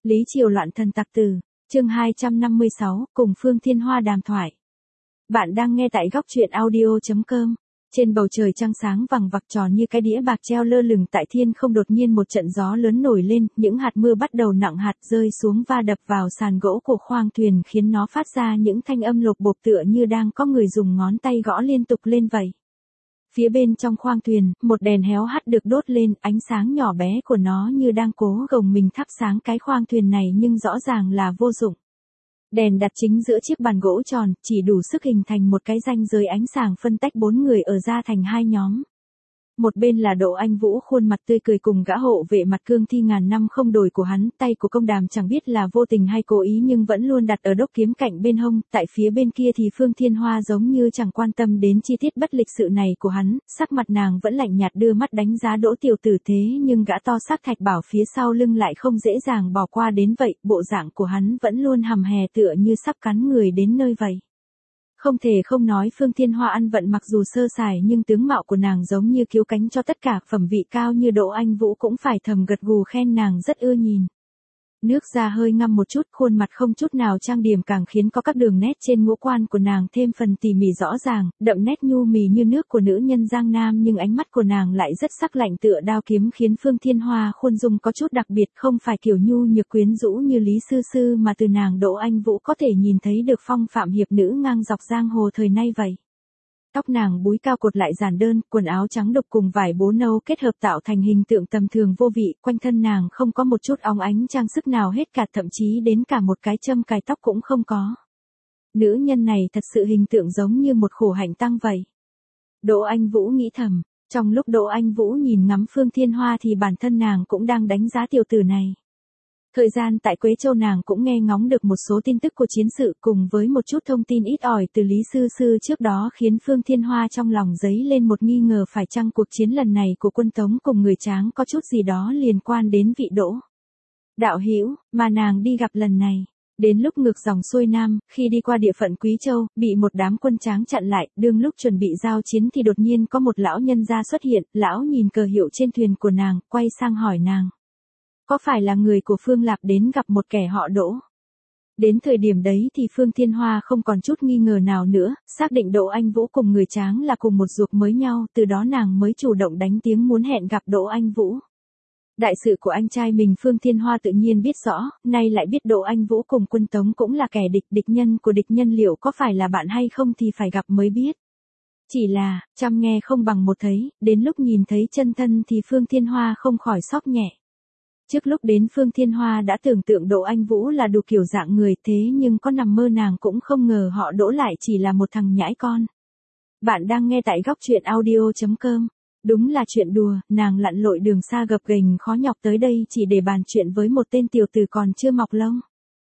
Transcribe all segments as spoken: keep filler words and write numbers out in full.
Lý Triều loạn thần tặc tử, chương hai trăm năm mươi sáu, cùng Phương Thiên Hoa đàm thoại. Bạn đang nghe tại góc truyện audio chấm com. Trên bầu trời trăng sáng vằng vặc tròn như cái đĩa bạc treo lơ lửng tại thiên không, đột nhiên một trận gió lớn nổi lên, những hạt mưa bắt đầu nặng hạt rơi xuống va đập vào sàn gỗ của khoang thuyền, khiến nó phát ra những thanh âm lộp bộp tựa như đang có người dùng ngón tay gõ liên tục lên vậy. Phía bên trong khoang thuyền, một đèn héo hắt được đốt lên, ánh sáng nhỏ bé của nó như đang cố gồng mình thắp sáng cái khoang thuyền này nhưng rõ ràng là vô dụng. Đèn đặt chính giữa chiếc bàn gỗ tròn, chỉ đủ sức hình thành một cái ranh giới ánh sáng phân tách bốn người ở ra thành hai nhóm. Một bên là Đỗ Anh Vũ, khuôn mặt tươi cười cùng gã hộ vệ mặt cương thi ngàn năm không đổi của hắn, tay của Công Đàm chẳng biết là vô tình hay cố ý nhưng vẫn luôn đặt ở đốc kiếm cạnh bên hông, tại phía bên kia thì Phương Thiên Hoa giống như chẳng quan tâm đến chi tiết bất lịch sự này của hắn, sắc mặt nàng vẫn lạnh nhạt đưa mắt đánh giá Đỗ tiểu tử, thế nhưng gã to xác thạch bảo phía sau lưng lại không dễ dàng bỏ qua đến vậy, bộ dạng của hắn vẫn luôn hầm hè tựa như sắp cắn người đến nơi vậy. Không thể không nói Phương Thiên Hoa ăn vận mặc dù sơ sài nhưng tướng mạo của nàng giống như cứu cánh cho tất cả, phẩm vị cao như Đỗ Anh Vũ cũng phải thầm gật gù khen nàng rất ưa nhìn. Nước da hơi ngăm một chút, khuôn mặt không chút nào trang điểm càng khiến có các đường nét trên ngũ quan của nàng thêm phần tỉ mỉ rõ ràng, đậm nét nhu mì như nước của nữ nhân Giang Nam, nhưng ánh mắt của nàng lại rất sắc lạnh tựa đao kiếm, khiến Phương Thiên Hoa khuôn dung có chút đặc biệt, không phải kiểu nhu nhược quyến rũ như Lý Sư Sư mà từ nàng Đỗ Anh Vũ có thể nhìn thấy được phong phạm hiệp nữ ngang dọc giang hồ thời nay vậy. Tóc nàng búi cao cột lại giản đơn, quần áo trắng đục cùng vải bố nâu kết hợp tạo thành hình tượng tầm thường vô vị, quanh thân nàng không có một chút óng ánh trang sức nào hết cả, thậm chí đến cả một cái châm cài tóc cũng không có. Nữ nhân này thật sự hình tượng giống như một khổ hạnh tăng vậy. Đỗ Anh Vũ nghĩ thầm, trong lúc Đỗ Anh Vũ nhìn ngắm Phương Thiên Hoa thì bản thân nàng cũng đang đánh giá tiểu tử này. Thời gian tại Quế Châu nàng cũng nghe ngóng được một số tin tức của chiến sự cùng với một chút thông tin ít ỏi từ Lý Sư Sư trước đó, khiến Phương Thiên Hoa trong lòng dấy lên một nghi ngờ phải chăng cuộc chiến lần này của quân Tống cùng người Tráng có chút gì đó liên quan đến vị Đỗ đạo hữu mà nàng đi gặp lần này. Đến lúc ngược dòng xuôi nam, khi đi qua địa phận Quý Châu, bị một đám quân Tráng chặn lại, đương lúc chuẩn bị giao chiến thì đột nhiên có một lão nhân gia xuất hiện, lão nhìn cờ hiệu trên thuyền của nàng, quay sang hỏi nàng. Có phải là người của Phương Lạp đến gặp một kẻ họ Đỗ? Đến thời điểm đấy thì Phương Thiên Hoa không còn chút nghi ngờ nào nữa, xác định Đỗ Anh Vũ cùng người Tráng là cùng một ruột mới nhau, từ đó nàng mới chủ động đánh tiếng muốn hẹn gặp Đỗ Anh Vũ. Đại sự của anh trai mình Phương Thiên Hoa tự nhiên biết rõ, nay lại biết Đỗ Anh Vũ cùng quân Tống cũng là kẻ địch, địch nhân của địch nhân, liệu có phải là bạn hay không thì phải gặp mới biết. Chỉ là, chăm nghe không bằng một thấy, đến lúc nhìn thấy chân thân thì Phương Thiên Hoa không khỏi sốc nhẹ. Trước lúc đến Phương Thiên Hoa đã tưởng tượng Đỗ Anh Vũ là đủ kiểu dạng người, thế nhưng có nằm mơ nàng cũng không ngờ họ Đỗ lại chỉ là một thằng nhãi con. Bạn đang nghe tại góc truyện audio chấm com. Đúng là chuyện đùa, nàng lặn lội đường xa gập ghềnh khó nhọc tới đây chỉ để bàn chuyện với một tên tiểu tử còn chưa mọc lông.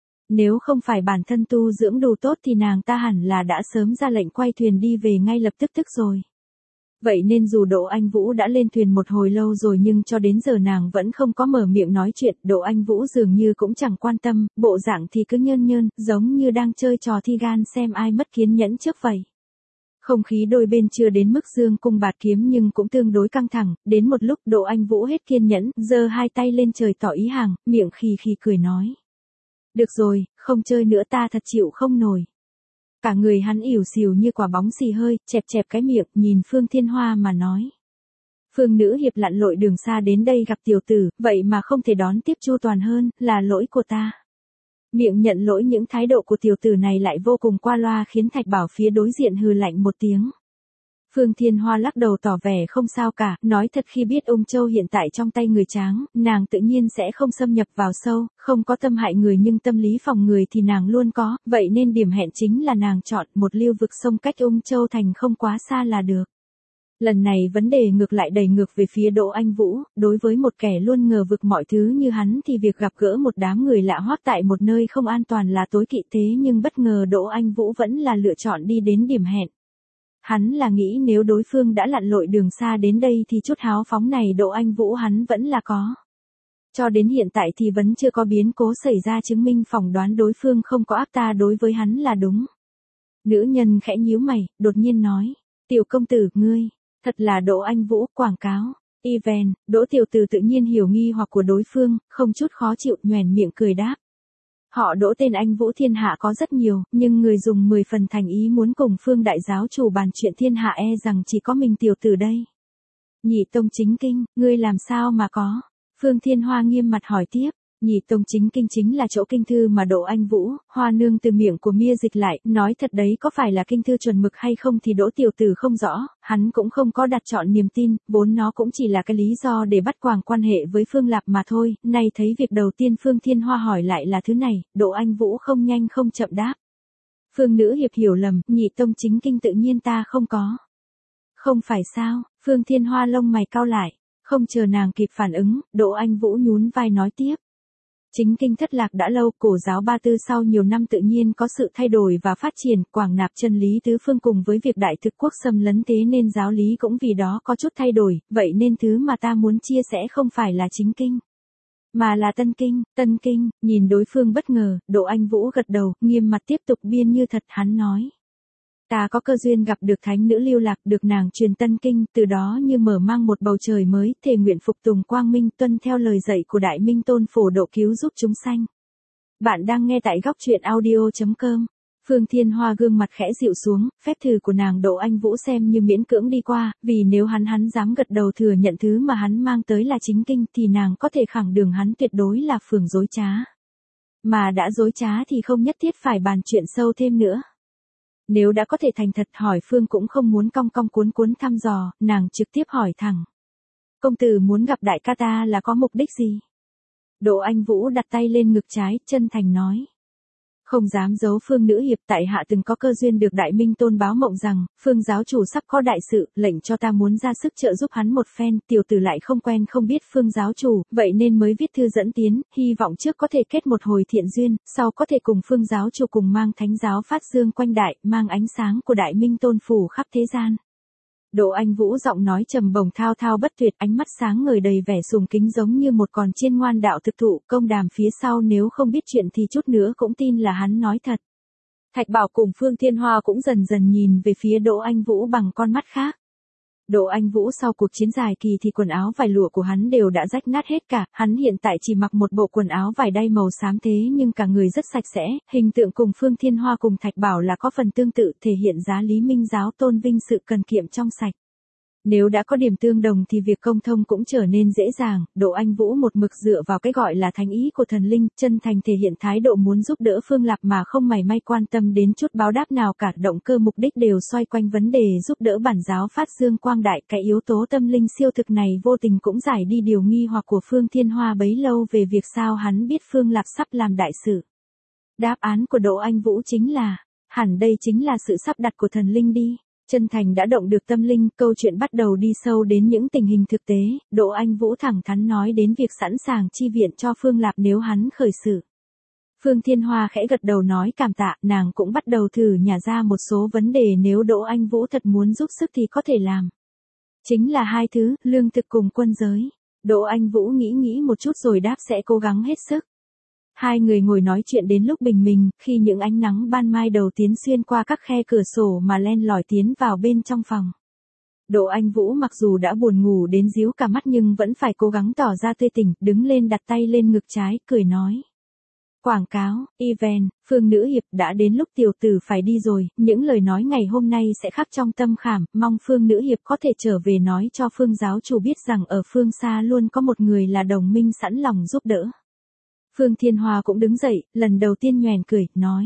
Nếu không phải bản thân tu dưỡng đủ tốt thì nàng ta hẳn là đã sớm ra lệnh quay thuyền đi về ngay lập tức tức rồi. Vậy nên dù Đỗ Anh Vũ đã lên thuyền một hồi lâu rồi nhưng cho đến giờ nàng vẫn không có mở miệng nói chuyện, Đỗ Anh Vũ dường như cũng chẳng quan tâm, bộ dạng thì cứ nhơn nhơn, giống như đang chơi trò thi gan xem ai mất kiên nhẫn trước vậy. Không khí đôi bên chưa đến mức dương cung bạt kiếm nhưng cũng tương đối căng thẳng, đến một lúc Đỗ Anh Vũ hết kiên nhẫn, giơ hai tay lên trời tỏ ý hàng, miệng khì khì cười nói. Được rồi, không chơi nữa, ta thật chịu không nổi. Cả người hắn ỉu xìu như quả bóng xì hơi, chẹp chẹp cái miệng, nhìn Phương Thiên Hoa mà nói. Phương nữ hiệp lặn lội đường xa đến đây gặp tiểu tử, vậy mà không thể đón tiếp chu toàn hơn, là lỗi của ta. Miệng nhận lỗi những thái độ của tiểu tử này lại vô cùng qua loa khiến Thạch Bảo phía đối diện hừ lạnh một tiếng. Phương Thiên Hoa lắc đầu tỏ vẻ không sao cả, nói thật khi biết Ung Châu hiện tại trong tay người Tráng, nàng tự nhiên sẽ không xâm nhập vào sâu, không có tâm hại người nhưng tâm lý phòng người thì nàng luôn có, vậy nên điểm hẹn chính là nàng chọn một lưu vực sông cách Ung Châu thành không quá xa là được. Lần này vấn đề ngược lại đẩy ngược về phía Đỗ Anh Vũ, đối với một kẻ luôn ngờ vực mọi thứ như hắn thì việc gặp gỡ một đám người lạ hoắc tại một nơi không an toàn là tối kỵ, thế nhưng bất ngờ Đỗ Anh Vũ vẫn là lựa chọn đi đến điểm hẹn. Hắn là nghĩ nếu đối phương đã lặn lội đường xa đến đây thì chút háo phóng này Đỗ Anh Vũ hắn vẫn là có. Cho đến hiện tại thì vẫn chưa có biến cố xảy ra chứng minh phỏng đoán đối phương không có ác ta đối với hắn là đúng. Nữ nhân khẽ nhíu mày, đột nhiên nói, tiểu công tử, ngươi, thật là Đỗ Anh Vũ, quảng cáo. Event, Đỗ Tiểu Từ tự nhiên hiểu nghi hoặc của đối phương, không chút khó chịu nhoẻn miệng cười đáp. Họ Đỗ tên anh Vũ thiên hạ có rất nhiều, nhưng người dùng mười phần thành ý muốn cùng Phương đại giáo chủ bàn chuyện thiên hạ e rằng chỉ có mình Tiểu Tử đây. Nhị tông chính kinh, ngươi làm sao mà có? Phương Thiên Hoa nghiêm mặt hỏi tiếp. Nhị tông chính kinh chính là chỗ kinh thư mà Đỗ Anh Vũ, Hoa nương từ miệng của Mia dịch lại, nói thật đấy, có phải là kinh thư chuẩn mực hay không thì Đỗ Tiểu Tử không rõ, hắn cũng không có đặt chọn niềm tin, vốn nó cũng chỉ là cái lý do để bắt quàng quan hệ với Phương Lạp mà thôi, nay thấy việc đầu tiên Phương Thiên Hoa hỏi lại là thứ này, Đỗ Anh Vũ không nhanh không chậm đáp. Phương nữ hiệp hiểu lầm, nhị tông chính kinh tự nhiên ta không có. Không phải sao? Phương Thiên Hoa lông mày cau lại, không chờ nàng kịp phản ứng, Đỗ Anh Vũ nhún vai nói tiếp. Chính kinh thất lạc đã lâu, cổ giáo Ba Tư sau nhiều năm tự nhiên có sự thay đổi và phát triển, quảng nạp chân lý tứ phương cùng với việc đại thực quốc xâm lấn thế nên giáo lý cũng vì đó có chút thay đổi, vậy nên thứ mà ta muốn chia sẻ không phải là chính kinh, mà là tân kinh, tân kinh, nhìn đối phương bất ngờ, Đỗ Anh Vũ gật đầu, nghiêm mặt tiếp tục biên như thật hắn nói. Ta có cơ duyên gặp được thánh nữ Lưu Lạc, được nàng truyền tân kinh, từ đó như mở mang một bầu trời mới, thề nguyện phục tùng quang minh, tuân theo lời dạy của Đại Minh Tôn phổ độ cứu giúp chúng sanh. Bạn đang nghe tại góc truyện audio chấm com. Phương Thiên Hoa gương mặt khẽ dịu xuống, phép thử của nàng Đỗ Anh Vũ xem như miễn cưỡng đi qua, vì nếu hắn hắn dám gật đầu thừa nhận thứ mà hắn mang tới là chính kinh thì nàng có thể khẳng đường hắn tuyệt đối là phường dối trá. Mà đã dối trá thì không nhất thiết phải bàn chuyện sâu thêm nữa. Nếu đã có thể thành thật hỏi Phương cũng không muốn cong cong cuốn cuốn thăm dò, nàng trực tiếp hỏi thẳng. Công tử muốn gặp đại ca ta là có mục đích gì? Đỗ Anh Vũ đặt tay lên ngực trái, chân thành nói. Không dám giấu Phương nữ hiệp, tại hạ từng có cơ duyên được Đại Minh Tôn báo mộng rằng, Phương giáo chủ sắp có đại sự, lệnh cho ta muốn ra sức trợ giúp hắn một phen, tiểu tử lại không quen không biết Phương giáo chủ, vậy nên mới viết thư dẫn tiến, hy vọng trước có thể kết một hồi thiện duyên, sau có thể cùng Phương giáo chủ cùng mang thánh giáo phát dương quanh đại, mang ánh sáng của Đại Minh Tôn phủ khắp thế gian. Đỗ Anh Vũ giọng nói trầm bổng thao thao bất tuyệt, ánh mắt sáng ngời đầy vẻ sùng kính giống như một con chiên ngoan đạo thực thụ, công đàm phía sau nếu không biết chuyện thì chút nữa cũng tin là hắn nói thật. Thạch Bảo cùng Phương Thiên Hoa cũng dần dần nhìn về phía Đỗ Anh Vũ bằng con mắt khác. Đỗ Anh Vũ sau cuộc chiến dài kỳ thì quần áo vải lụa của hắn đều đã rách nát hết cả, hắn hiện tại chỉ mặc một bộ quần áo vải đay màu xám thế nhưng cả người rất sạch sẽ, hình tượng cùng Phương Thiên Hoa cùng Thạch Bảo là có phần tương tự, thể hiện giá Lý Minh giáo tôn vinh sự cần kiệm trong sạch. Nếu đã có điểm tương đồng thì việc công thông cũng trở nên dễ dàng, Đỗ Anh Vũ một mực dựa vào cái gọi là thánh ý của thần linh, chân thành thể hiện thái độ muốn giúp đỡ Phương Lạp mà không mảy may quan tâm đến chút báo đáp nào cả, động cơ mục đích đều xoay quanh vấn đề giúp đỡ bản giáo phát dương quang đại, cái yếu tố tâm linh siêu thực này vô tình cũng giải đi điều nghi hoặc của Phương Thiên Hoa bấy lâu về việc sao hắn biết Phương Lạp sắp làm đại sự. Đáp án của Đỗ Anh Vũ chính là, hẳn đây chính là sự sắp đặt của thần linh đi. Chân thành đã động được tâm linh, câu chuyện bắt đầu đi sâu đến những tình hình thực tế, Đỗ Anh Vũ thẳng thắn nói đến việc sẵn sàng chi viện cho Phương Lạp nếu hắn khởi sự. Phương Thiên Hoa khẽ gật đầu nói cảm tạ, nàng cũng bắt đầu thử nhả ra một số vấn đề nếu Đỗ Anh Vũ thật muốn giúp sức thì có thể làm. Chính là hai thứ, lương thực cùng quân giới. Đỗ Anh Vũ nghĩ nghĩ một chút rồi đáp sẽ cố gắng hết sức. Hai người ngồi nói chuyện đến lúc bình minh, khi những ánh nắng ban mai đầu tiến xuyên qua các khe cửa sổ mà len lỏi tiến vào bên trong phòng. Đỗ Anh Vũ mặc dù đã buồn ngủ đến díu cả mắt nhưng vẫn phải cố gắng tỏ ra tươi tỉnh, đứng lên đặt tay lên ngực trái, cười nói. Quảng cáo, event, Phương nữ hiệp đã đến lúc tiểu tử phải đi rồi, những lời nói ngày hôm nay sẽ khắc trong tâm khảm, mong Phương nữ hiệp có thể trở về nói cho Phương giáo chủ biết rằng ở phương xa luôn có một người là đồng minh sẵn lòng giúp đỡ. Phương Thiên Hoa cũng đứng dậy, lần đầu tiên nhoẻn cười, nói.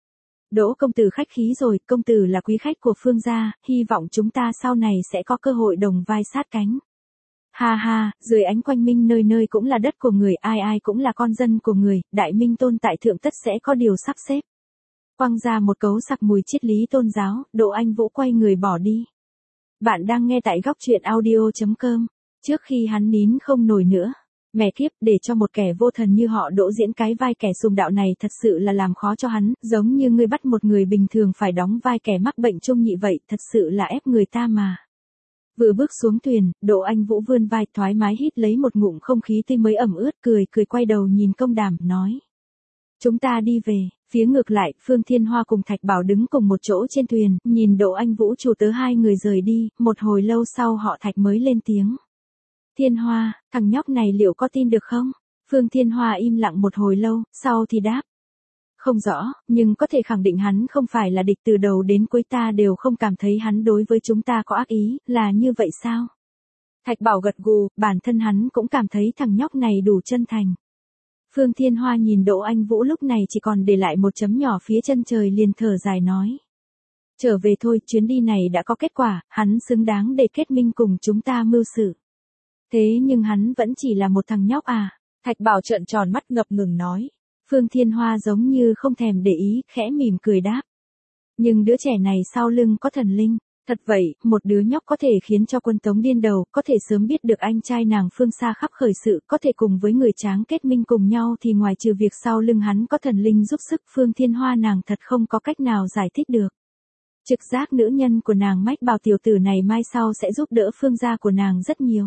Đỗ công tử khách khí rồi, công tử là quý khách của Phương gia, hy vọng chúng ta sau này sẽ có cơ hội đồng vai sát cánh. Ha ha, dưới ánh quanh minh nơi nơi cũng là đất của người, ai ai cũng là con dân của người, Đại Minh Tôn tại thượng tất sẽ có điều sắp xếp. Quăng ra một cấu sặc mùi triết lý tôn giáo, Đỗ Anh Vũ quay người bỏ đi. Bạn đang nghe tại góc truyện audio chấm com, trước khi hắn nín không nổi nữa. Mẹ kiếp, để cho một kẻ vô thần như họ Đỗ diễn cái vai kẻ sùng đạo này thật sự là làm khó cho hắn, giống như ngươi bắt một người bình thường phải đóng vai kẻ mắc bệnh chung nhị vậy, thật sự là ép người ta mà. Vừa bước xuống thuyền, Đỗ Anh Vũ vươn vai thoải mái hít lấy một ngụm không khí tươi mới ẩm ướt, cười cười quay đầu nhìn công đàm, nói. Chúng ta đi về, phía ngược lại, Phương Thiên Hoa cùng Thạch Bảo đứng cùng một chỗ trên thuyền, nhìn Đỗ Anh Vũ chủ tớ hai người rời đi, một hồi lâu sau họ Thạch mới lên tiếng. Thiên Hoa, thằng nhóc này liệu có tin được không? Phương Thiên Hoa im lặng một hồi lâu, sau thì đáp. Không rõ, nhưng có thể khẳng định hắn không phải là địch, từ đầu đến cuối ta đều không cảm thấy hắn đối với chúng ta có ác ý, là như vậy sao? Thạch Bảo gật gù, bản thân hắn cũng cảm thấy thằng nhóc này đủ chân thành. Phương Thiên Hoa nhìn Đỗ Anh Vũ lúc này chỉ còn để lại một chấm nhỏ phía chân trời, liền thở dài nói. Trở về thôi, chuyến đi này đã có kết quả, hắn xứng đáng để kết minh cùng chúng ta mưu sự. Thế nhưng hắn vẫn chỉ là một thằng nhóc à? Thạch Bảo trợn tròn mắt ngập ngừng nói. Phương Thiên Hoa giống như không thèm để ý, khẽ mỉm cười đáp. Nhưng đứa trẻ này sau lưng có thần linh. Thật vậy, một đứa nhóc có thể khiến cho quân Tống điên đầu, có thể sớm biết được anh trai nàng Phương Sa khắp khởi sự, có thể cùng với người Tráng kết minh cùng nhau, thì ngoài trừ việc sau lưng hắn có thần linh giúp sức, Phương Thiên Hoa nàng thật không có cách nào giải thích được. Trực giác nữ nhân của nàng mách bảo tiểu tử này mai sau sẽ giúp đỡ Phương gia của nàng rất nhiều.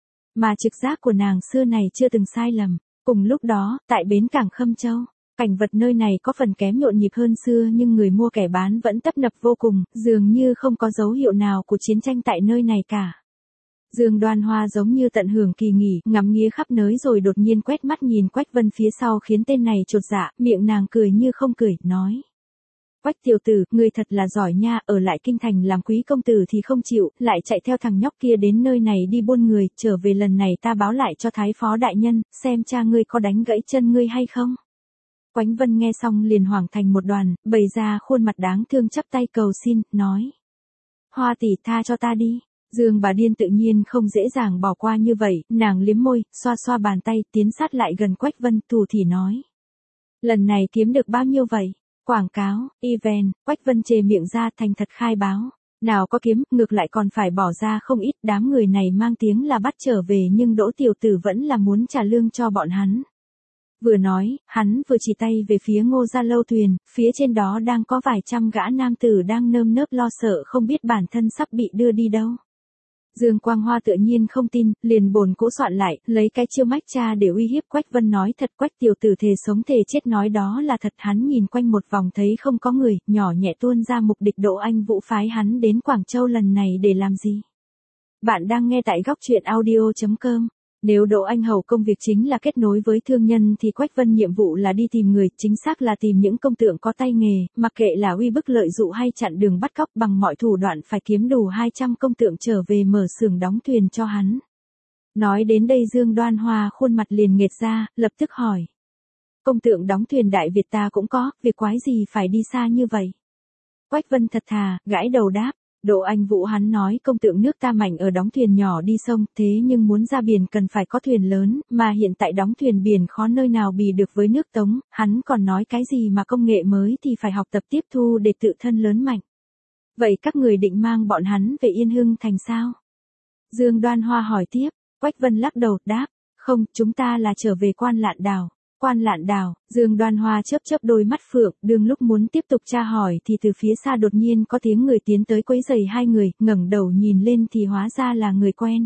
Mà trực giác của nàng xưa này chưa từng sai lầm. Cùng lúc đó, tại bến cảng Khâm Châu, cảnh vật nơi này có phần kém nhộn nhịp hơn xưa, nhưng người mua kẻ bán vẫn tấp nập vô cùng, dường như không có dấu hiệu nào của chiến tranh tại nơi này cả. Dương Đoan Hoa giống như tận hưởng kỳ nghỉ, ngắm nghía khắp nơi rồi đột nhiên quét mắt nhìn Quách Vân phía sau khiến tên này chột dạ, miệng nàng cười như không cười, nói. Quách tiểu tử, ngươi thật là giỏi nha, ở lại kinh thành làm quý công tử thì không chịu, lại chạy theo thằng nhóc kia đến nơi này đi buôn người, trở về lần này ta báo lại cho thái phó đại nhân, xem cha ngươi có đánh gãy chân ngươi hay không. Quách Vân nghe xong liền hoảng thành một đoàn, bày ra khuôn mặt đáng thương chắp tay cầu xin, nói. Hoa tỷ tha cho ta đi. Dương bà điên tự nhiên không dễ dàng bỏ qua như vậy, nàng liếm môi, xoa xoa bàn tay, tiến sát lại gần Quách Vân, thủ thỉ nói. Lần này kiếm được bao nhiêu vậy? Quảng cáo, event, Quách Vân chề miệng ra thành thật khai báo. Nào có kiếm, ngược lại còn phải bỏ ra không ít, đám người này mang tiếng là bắt trở về nhưng Đỗ tiểu tử vẫn là muốn trả lương cho bọn hắn. Vừa nói, hắn vừa chỉ tay về phía Ngô Gia Lâu thuyền, phía trên đó đang có vài trăm gã nam tử đang nơm nớp lo sợ không biết bản thân sắp bị đưa đi đâu. Dương Quang Hoa tự nhiên không tin, liền bồn cỗ soạn lại, lấy cái chiêu mách cha để uy hiếp Quách Vân, nói thật. Quách tiểu tử thề sống thề chết nói đó là thật. Hắn nhìn quanh một vòng thấy không có người, nhỏ nhẹ tuôn ra mục đích Đỗ Anh Vũ phái hắn đến Quảng Châu lần này để làm gì. Bạn đang nghe tại góc truyện audio chấm com. Nếu Đỗ Anh Hầu công việc chính là kết nối với thương nhân thì Quách Vân nhiệm vụ là đi tìm người, chính xác là tìm những công tượng có tay nghề, mặc kệ là uy bức lợi dụ hay chặn đường bắt cóc, bằng mọi thủ đoạn phải kiếm đủ hai trăm công tượng trở về mở xưởng đóng thuyền cho hắn. Nói đến đây Dương Đoan Hoa khuôn mặt liền nghệt ra, lập tức hỏi. Công tượng đóng thuyền Đại Việt ta cũng có, việc quái gì phải đi xa như vậy? Quách Vân thật thà, gãi đầu đáp. Đỗ Anh Vũ hắn nói công tượng nước ta mạnh ở đóng thuyền nhỏ đi sông, thế nhưng muốn ra biển cần phải có thuyền lớn, mà hiện tại đóng thuyền biển khó nơi nào bì được với nước Tống, hắn còn nói cái gì mà công nghệ mới thì phải học tập tiếp thu để tự thân lớn mạnh. Vậy các người định mang bọn hắn về Yên Hưng thành sao? Dương Đoan Hoa hỏi tiếp, Quách Vân lắc đầu, đáp, không, chúng ta là trở về Quan Lạn Đảo. Quan Lạn Đảo, Dương Đoan Hoa chớp chớp đôi mắt phượng, đương lúc muốn tiếp tục tra hỏi thì từ phía xa đột nhiên có tiếng người tiến tới quấy rầy hai người, ngẩng đầu nhìn lên thì hóa ra là người quen.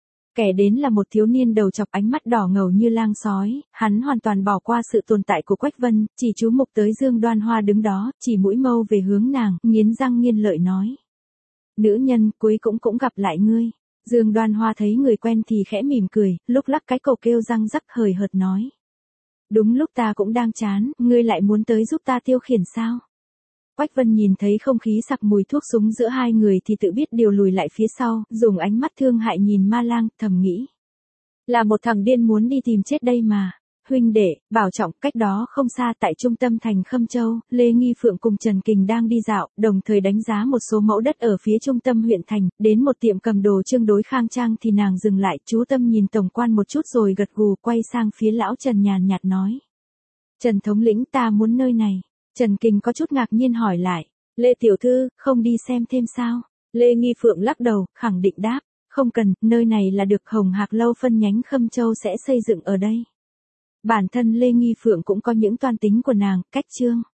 Kẻ đến là một thiếu niên đầu chọc, ánh mắt đỏ ngầu như lang sói, hắn hoàn toàn bỏ qua sự tồn tại của Quách Vân, chỉ chú mục tới Dương Đoan Hoa đứng đó, chỉ mũi mâu về hướng nàng, nghiến răng nghiến lợi nói. Nữ nhân, cuối cũng cũng gặp lại ngươi. Dương Đoan Hoa thấy người quen thì khẽ mỉm cười, lúc lắc cái cổ kêu răng rắc hời hợt nói. Đúng lúc ta cũng đang chán, ngươi lại muốn tới giúp ta tiêu khiển sao? Quách Vân nhìn thấy không khí sặc mùi thuốc súng giữa hai người thì tự biết điều lùi lại phía sau, dùng ánh mắt thương hại nhìn Ma Lang, thầm nghĩ. Là một thằng điên muốn đi tìm chết đây mà. Huynh đệ, bảo trọng. Cách đó không xa tại trung tâm thành Khâm Châu, Lê Nghi Phượng cùng Trần Kình đang đi dạo, đồng thời đánh giá một số mẫu đất ở phía trung tâm huyện thành, đến một tiệm cầm đồ tương đối khang trang thì nàng dừng lại, chú tâm nhìn tổng quan một chút rồi gật gù, quay sang phía lão Trần nhàn nhạt nói. Trần thống lĩnh, ta muốn nơi này. Trần Kình có chút ngạc nhiên hỏi lại, Lê tiểu thư, không đi xem thêm sao? Lê Nghi Phượng lắc đầu, khẳng định đáp, không cần, nơi này là được Hồng Hạc Lâu phân nhánh Khâm Châu sẽ xây dựng ở đây. Bản thân Lê Nghi Phượng cũng có những toan tính của nàng, cách chương.